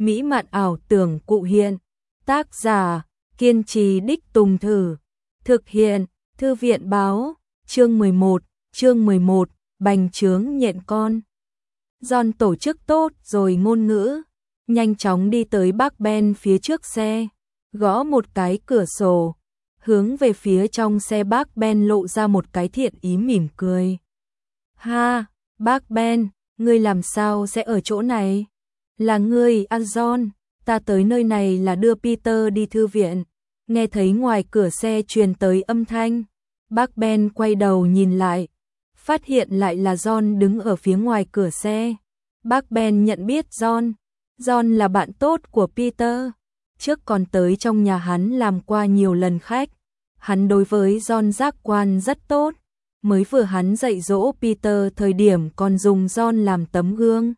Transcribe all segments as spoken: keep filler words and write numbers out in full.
mỹ mạn ảo tưởng cụ hiện. Tác giả, kiên trì đích tùng thử. Thực hiện, Thư viện báo, chương mười một, chương mười một, bành trướng nhện con. John tổ chức tốt rồi ngôn ngữ, nhanh chóng đi tới bác Ben phía trước xe, gõ một cái cửa sổ, hướng về phía trong xe bác Ben lộ ra một cái thiện ý mỉm cười. Ha, bác Ben, ngươi làm sao sẽ ở chỗ này? Là ngươi, à John, ta tới nơi này là đưa Peter đi thư viện. Nghe thấy ngoài cửa xe truyền tới âm thanh, bác Ben quay đầu nhìn lại, phát hiện lại là John đứng ở phía ngoài cửa xe. Bác Ben nhận biết John, John là bạn tốt của Peter, trước còn tới trong nhà hắn làm qua nhiều lần khách. Hắn đối với John giác quan rất tốt, mới vừa hắn dạy dỗ Peter thời điểm còn dùng John làm tấm gương.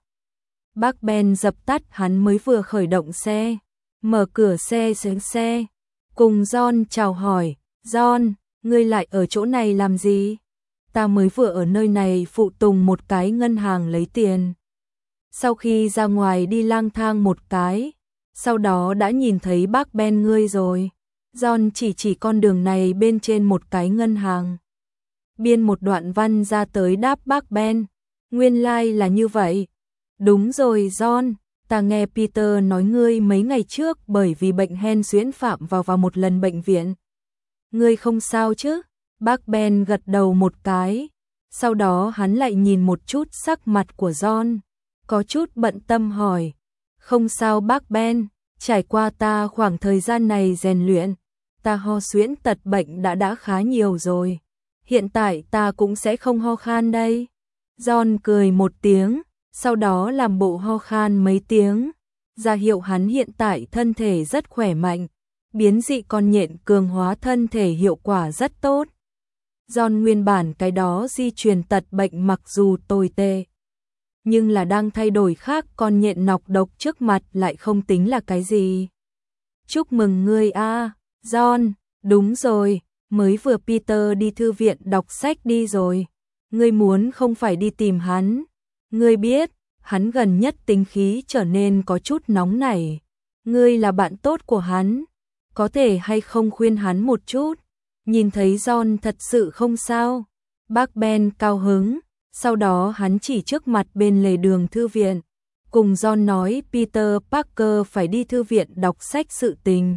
Bác Ben dập tắt hắn mới vừa khởi động xe, mở cửa xe xuống xe, cùng John chào hỏi. John, ngươi lại ở chỗ này làm gì? Ta mới vừa ở nơi này phụ tùng một cái ngân hàng lấy tiền. Sau khi ra ngoài đi lang thang một cái, sau đó đã nhìn thấy bác Ben ngươi rồi. John chỉ chỉ con đường này bên trên một cái ngân hàng. Biên một đoạn văn ra tới đáp bác Ben. Nguyên lai like là như vậy. Đúng rồi John, ta nghe Peter nói ngươi mấy ngày trước bởi vì bệnh hen suyễn phạm vào vào một lần bệnh viện. Ngươi không sao chứ? Bác Ben gật đầu một cái. Sau đó hắn lại nhìn một chút sắc mặt của John, có chút bận tâm hỏi. Không sao bác Ben, trải qua ta khoảng thời gian này rèn luyện, ta ho suyễn tật bệnh đã đã khá nhiều rồi. Hiện tại ta cũng sẽ không ho khan đây. John cười một tiếng, sau đó làm bộ ho khan mấy tiếng, ra hiệu hắn hiện tại thân thể rất khỏe mạnh, biến dị con nhện cường hóa thân thể hiệu quả rất tốt. John nguyên bản cái đó di truyền tật bệnh mặc dù tồi tệ, nhưng là đang thay đổi khác, con nhện nọc độc trước mặt lại không tính là cái gì. Chúc mừng ngươi a, John, đúng rồi, mới vừa Peter đi thư viện đọc sách đi rồi. Ngươi muốn không phải đi tìm hắn. Ngươi biết, hắn gần nhất tính khí trở nên có chút nóng nảy. Ngươi là bạn tốt của hắn, có thể hay không khuyên hắn một chút. Nhìn thấy John thật sự không sao, bác Ben cao hứng, sau đó hắn chỉ trước mặt bên lề đường thư viện, cùng John nói Peter Parker phải đi thư viện đọc sách sự tình.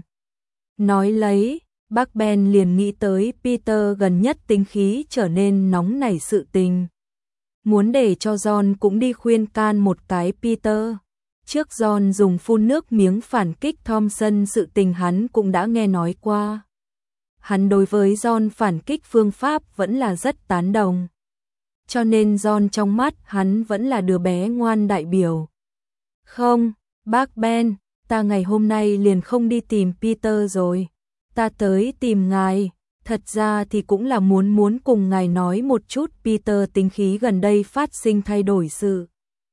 Nói lấy, bác Ben liền nghĩ tới Peter gần nhất tính khí trở nên nóng nảy sự tình. Muốn để cho John cũng đi khuyên can một cái Peter. Trước John dùng phun nước miếng phản kích Thompson sự tình hắn cũng đã nghe nói qua. Hắn đối với John phản kích phương pháp vẫn là rất tán đồng. Cho nên John trong mắt hắn vẫn là đứa bé ngoan đại biểu. Không, bác Ben, ta ngày hôm nay liền không đi tìm Peter rồi. Ta tới tìm ngài, thật ra thì cũng là muốn muốn cùng ngài nói một chút Peter tính khí gần đây phát sinh thay đổi sự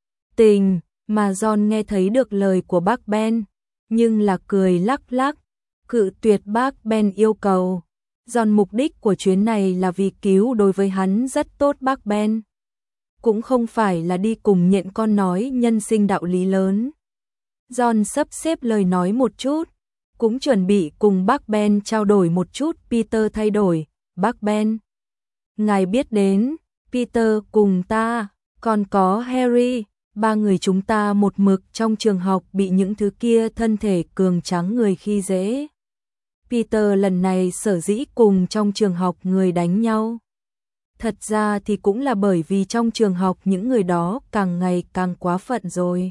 tình, mà John nghe thấy được lời của bác Ben, nhưng là cười lắc lắc, cự tuyệt bác Ben yêu cầu. John mục đích của chuyến này là vì cứu đối với hắn rất tốt bác Ben, cũng không phải là đi cùng nhện con nói nhân sinh đạo lý lớn. John sắp xếp lời nói một chút, cũng chuẩn bị cùng bác Ben trao đổi một chút Peter thay đổi. Bác Ben, ngài biết đến, Peter cùng ta, còn có Harry, ba người chúng ta một mực trong trường học bị những thứ kia thân thể cường tráng người khi dễ. Peter lần này sở dĩ cùng trong trường học người đánh nhau. Thật ra thì cũng là bởi vì trong trường học những người đó càng ngày càng quá phận rồi.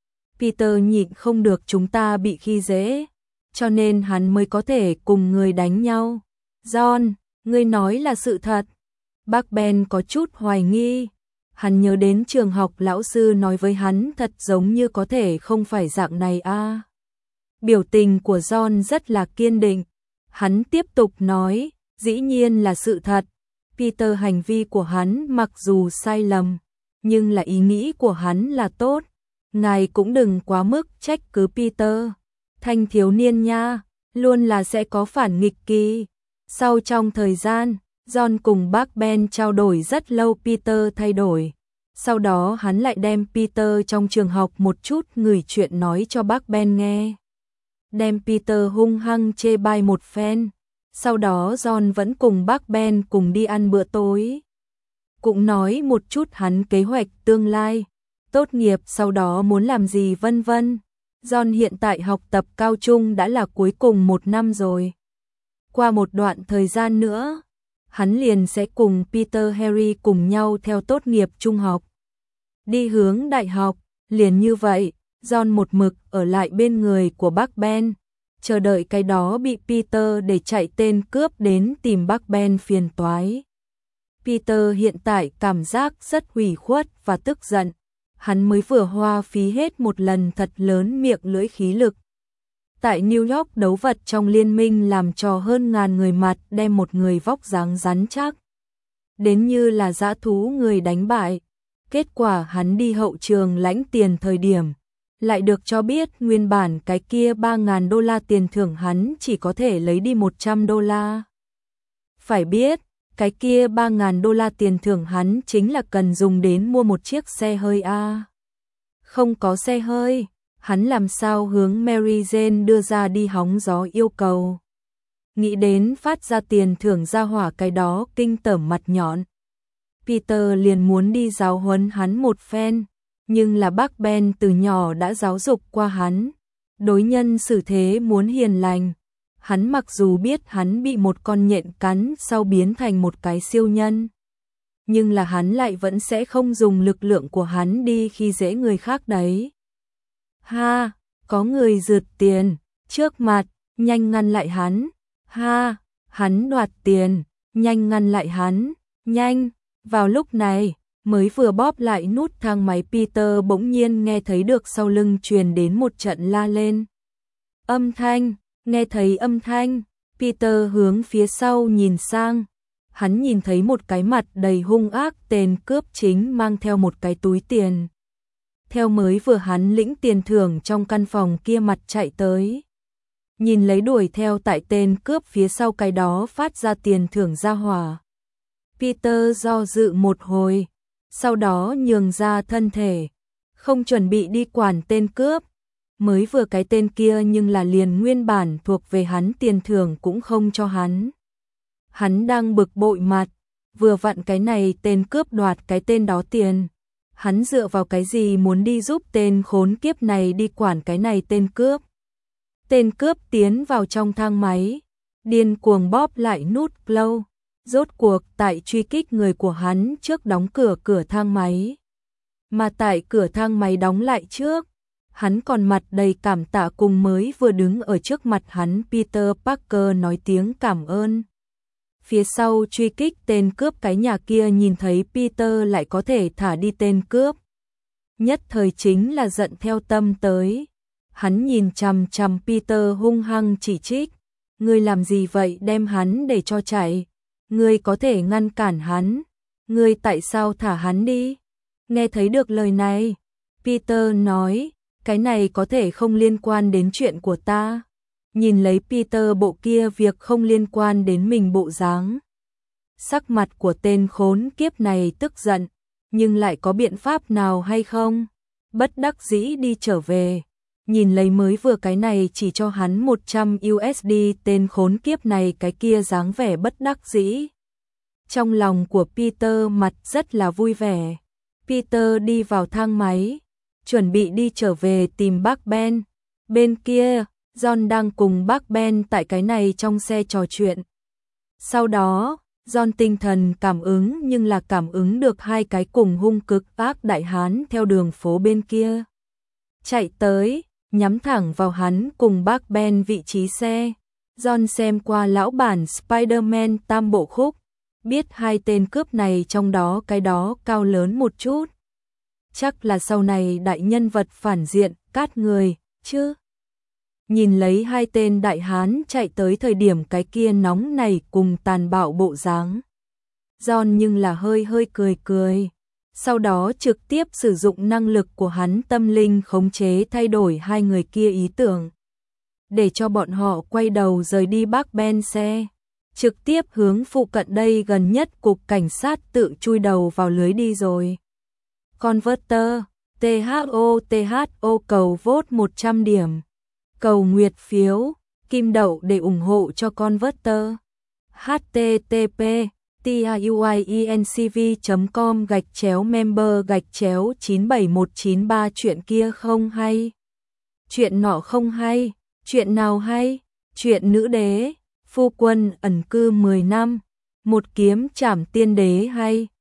Peter nhịn không được chúng ta bị khi dễ, cho nên hắn mới có thể cùng người đánh nhau. John, ngươi nói là sự thật. Bác Ben có chút hoài nghi. Hắn nhớ đến trường học lão sư nói với hắn thật giống như có thể không phải dạng này a. À. Biểu tình của John rất là kiên định. Hắn tiếp tục nói, dĩ nhiên là sự thật. Peter hành vi của hắn mặc dù sai lầm, nhưng là ý nghĩ của hắn là tốt. Ngài cũng đừng quá mức trách cứ Peter. Thanh thiếu niên nha, luôn là sẽ có phản nghịch kỳ. Sau trong thời gian, John cùng bác Ben trao đổi rất lâu Peter thay đổi. Sau đó hắn lại đem Peter trong trường học một chút ngửi chuyện nói cho bác Ben nghe. Đem Peter hung hăng chê bai một phen. Sau đó John vẫn cùng bác Ben cùng đi ăn bữa tối. Cũng nói một chút hắn kế hoạch tương lai, tốt nghiệp sau đó muốn làm gì vân vân. John hiện tại học tập cao trung đã là cuối cùng một năm rồi. Qua một đoạn thời gian nữa, hắn liền sẽ cùng Peter Harry cùng nhau theo tốt nghiệp trung học. Đi hướng đại học, liền như vậy, John một mực ở lại bên người của bác Ben, chờ đợi cái đó bị Peter để chạy tên cướp đến tìm bác Ben phiền toái. Peter hiện tại cảm giác rất ủy khuất và tức giận, hắn mới vừa hoa phí hết một lần thật lớn miệng lưỡi khí lực. Tại New York đấu vật trong liên minh làm cho hơn ngàn người mặt đem một người vóc dáng rắn chắc. Đến như là dã thú người đánh bại. Kết quả hắn đi hậu trường lãnh tiền thời điểm. Lại được cho biết nguyên bản cái kia ba ngàn đô la tiền thưởng hắn chỉ có thể lấy đi một trăm đô la. Phải biết, cái kia ba ngàn đô la tiền thưởng hắn chính là cần dùng đến mua một chiếc xe hơi A. Không có xe hơi, hắn làm sao hướng Mary Jane đưa ra đi hóng gió yêu cầu. Nghĩ đến phát ra tiền thưởng ra hỏa cái đó kinh tởm mặt nhọn. Peter liền muốn đi giáo huấn hắn một phen, nhưng là bác Ben từ nhỏ đã giáo dục qua hắn. Đối nhân xử thế muốn hiền lành. Hắn mặc dù biết hắn bị một con nhện cắn sau biến thành một cái siêu nhân, nhưng là hắn lại vẫn sẽ không dùng lực lượng của hắn đi khi dễ người khác đấy. Ha, có người rượt tiền, trước mặt, nhanh ngăn lại hắn. Ha, hắn đoạt tiền, nhanh ngăn lại hắn, nhanh. Vào lúc này, mới vừa bóp lại nút thang máy Peter bỗng nhiên nghe thấy được sau lưng truyền đến một trận la lên. Âm thanh, nghe thấy âm thanh, Peter hướng phía sau nhìn sang. Hắn nhìn thấy một cái mặt đầy hung ác tên cướp chính mang theo một cái túi tiền. Theo mới vừa hắn lĩnh tiền thưởng trong căn phòng kia mặt chạy tới. Nhìn lấy đuổi theo tại tên cướp phía sau cái đó phát ra tiền thưởng ra hỏa. Peter do dự một hồi, sau đó nhường ra thân thể, không chuẩn bị đi quản tên cướp. Mới vừa cái tên kia nhưng là liền nguyên bản thuộc về hắn tiền thưởng cũng không cho hắn. Hắn đang bực bội mặt, vừa vặn cái này tên cướp đoạt cái tên đó tiền. Hắn dựa vào cái gì muốn đi giúp tên khốn kiếp này đi quản cái này tên cướp. Tên cướp tiến vào trong thang máy, điên cuồng bóp lại nút close. Rốt cuộc tại truy kích người của hắn trước đóng cửa cửa thang máy. Mà tại cửa thang máy đóng lại trước, hắn còn mặt đầy cảm tạ cùng mới vừa đứng ở trước mặt hắn Peter Parker nói tiếng cảm ơn. Phía sau truy kích tên cướp cái nhà kia nhìn thấy Peter lại có thể thả đi tên cướp. Nhất thời chính là giận theo tâm tới. Hắn nhìn chằm chằm Peter hung hăng chỉ trích. Ngươi làm gì vậy đem hắn để cho chạy? Ngươi có thể ngăn cản hắn. Ngươi tại sao thả hắn đi? Nghe thấy được lời này, Peter nói, cái này có thể không liên quan đến chuyện của ta. Nhìn lấy Peter bộ kia việc không liên quan đến mình bộ dáng. Sắc mặt của tên khốn kiếp này tức giận, nhưng lại có biện pháp nào hay không? Bất đắc dĩ đi trở về. Nhìn lấy mới vừa cái này chỉ cho hắn một trăm u ét đê tên khốn kiếp này cái kia dáng vẻ bất đắc dĩ. Trong lòng của Peter mặt rất là vui vẻ. Peter đi vào thang máy, chuẩn bị đi trở về tìm bác Ben. Bên kia, John đang cùng bác Ben tại cái này trong xe trò chuyện. Sau đó, John tinh thần cảm ứng nhưng là cảm ứng được hai cái cùng hung cực ác đại hán theo đường phố bên kia. Chạy tới, nhắm thẳng vào hắn cùng bác Ben vị trí xe. John xem qua lão bản Spider-Man tam bộ khúc, biết hai tên cướp này trong đó cái đó cao lớn một chút. Chắc là sau này đại nhân vật phản diện, cát người, chứ. Nhìn lấy hai tên đại hán chạy tới thời điểm cái kia nóng này cùng tàn bạo bộ dáng. John nhưng là hơi hơi cười cười. Sau đó trực tiếp sử dụng năng lực của hắn tâm linh khống chế thay đổi hai người kia ý tưởng. Để cho bọn họ quay đầu rời đi bác Ben xe. Trực tiếp hướng phụ cận đây gần nhất cục cảnh sát tự chui đầu vào lưới đi rồi. Converter, tê hát o tê hát o cầu vote một trăm điểm. Cầu nguyệt phiếu, kim đậu để ủng hộ cho Converter. http tiuincv chấm com gạch chéo member gạch chéo chín bảy một chín ba chuyện kia không hay. Chuyện nọ không hay, chuyện nào hay? Chuyện nữ đế, phu quân ẩn cư mười năm, một kiếm trảm tiên đế hay.